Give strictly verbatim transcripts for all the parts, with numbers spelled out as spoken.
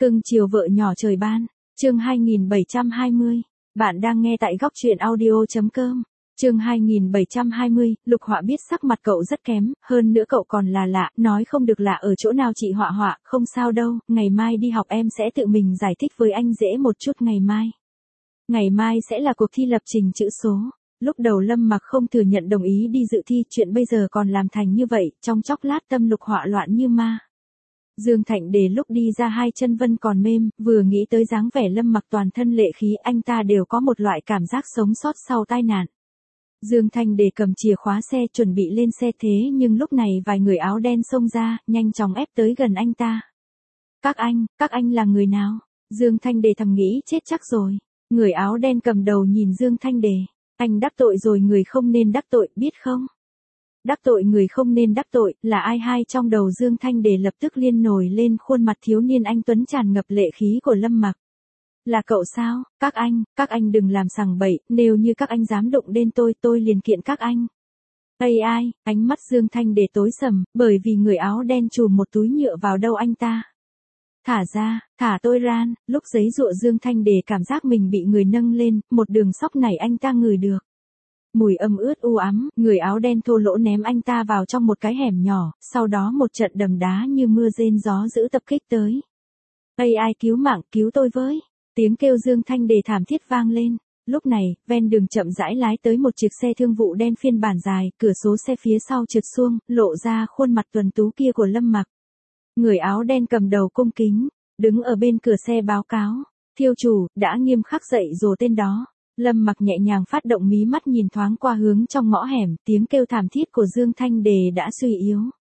Cưng chiều vợ nhỏ trời ban, chương hai nghìn bảy trăm hai mươi. Bạn đang nghe tại góc truyện audio.com. Chương hai nghìn bảy trăm hai mươi, Lục Họa biết sắc mặt cậu rất kém, hơn nữa cậu còn là lạ, nói không được lạ ở chỗ nào chị Họa Họa, không sao đâu, ngày mai đi học em sẽ tự mình giải thích với anh dễ một chút ngày mai. Ngày mai sẽ là cuộc thi lập trình chữ số. Lúc đầu Lâm Mặc không thừa nhận đồng ý đi dự thi, chuyện bây giờ còn làm thành như vậy, trong chốc lát tâm Lục Họa loạn như ma. Dương Thạnh Đề lúc đi ra hai chân vân còn mềm, vừa nghĩ tới dáng vẻ Lâm Mặc toàn thân lệ khí, anh ta đều có một loại cảm giác sống sót sau tai nạn. Dương Thanh Đề cầm chìa khóa xe chuẩn bị lên xe, thế nhưng lúc này vài người áo đen xông ra, nhanh chóng ép tới gần anh ta. Các anh, các anh là người nào? Dương Thanh Đề thầm nghĩ chết chắc rồi. Người áo đen cầm đầu nhìn Dương Thanh Đề. Anh đắc tội rồi người không nên đắc tội, biết không? Đắc tội người không nên đắc tội, là ai? Hai trong đầu Dương Thanh Đề lập tức liên nổi lên khuôn mặt thiếu niên anh tuấn tràn ngập lệ khí của Lâm Mặc. Là cậu sao? Các anh, các anh đừng làm sằng bậy, nếu như các anh dám đụng đến tôi, tôi liền kiện các anh. Ây ai, ánh mắt Dương Thanh Đề tối sầm, bởi vì người áo đen chùm một túi nhựa vào đầu anh ta. Thả ra, thả tôi ra, lúc giấy dụa Dương Thanh Đề cảm giác mình bị người nâng lên, một đường sóc này anh ta ngửi được. Mùi âm ướt u ám, người áo đen thô lỗ ném anh ta vào trong một cái hẻm nhỏ, sau đó một trận đầm đá như mưa rên gió dữ tập kích tới. Ây ai cứu mạng, cứu tôi với. Tiếng kêu Dương Thanh Đề thảm thiết vang lên. Lúc này, ven đường chậm rãi lái tới một chiếc xe thương vụ đen phiên bản dài, cửa số xe phía sau trượt xuống, lộ ra khuôn mặt tuấn tú kia của Lâm Mặc. Người áo đen cầm đầu cung kính, đứng ở bên cửa xe báo cáo. Thiêu chủ, đã nghiêm khắc dạy dỗ tên đó. Lâm Mặc nhẹ nhàng phát động mí mắt nhìn thoáng qua hướng trong ngõ hẻm, tiếng kêu thảm thiết của Dương Thanh Đề đã suy yếu.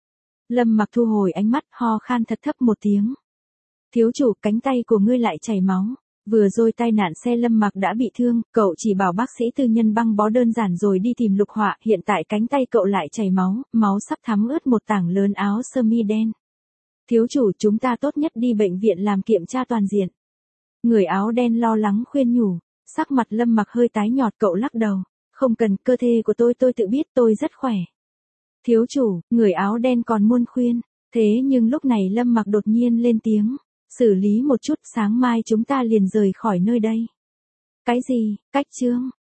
Lâm Mặc thu hồi ánh mắt, ho khan thật thấp một tiếng. Thiếu chủ, cánh tay của ngươi lại chảy máu. Vừa rồi tai nạn xe Lâm Mặc đã bị thương, cậu chỉ bảo bác sĩ tư nhân băng bó đơn giản rồi đi tìm Lục Họa, hiện tại cánh tay cậu lại chảy máu, máu sắp thấm ướt một tảng lớn áo sơ mi đen. Thiếu chủ, chúng ta tốt nhất đi bệnh viện làm kiểm tra toàn diện. Người áo đen lo lắng khuyên nhủ. Sắc mặt Lâm Mặc hơi tái nhợt, cậu lắc đầu. Không cần, cơ thể của tôi tôi tự biết, tôi rất khỏe. Thiếu chủ, người áo đen còn muốn khuyên. Thế nhưng lúc này Lâm Mặc đột nhiên lên tiếng. Xử lý một chút, sáng mai chúng ta liền rời khỏi nơi đây. Cái gì? Cách chương?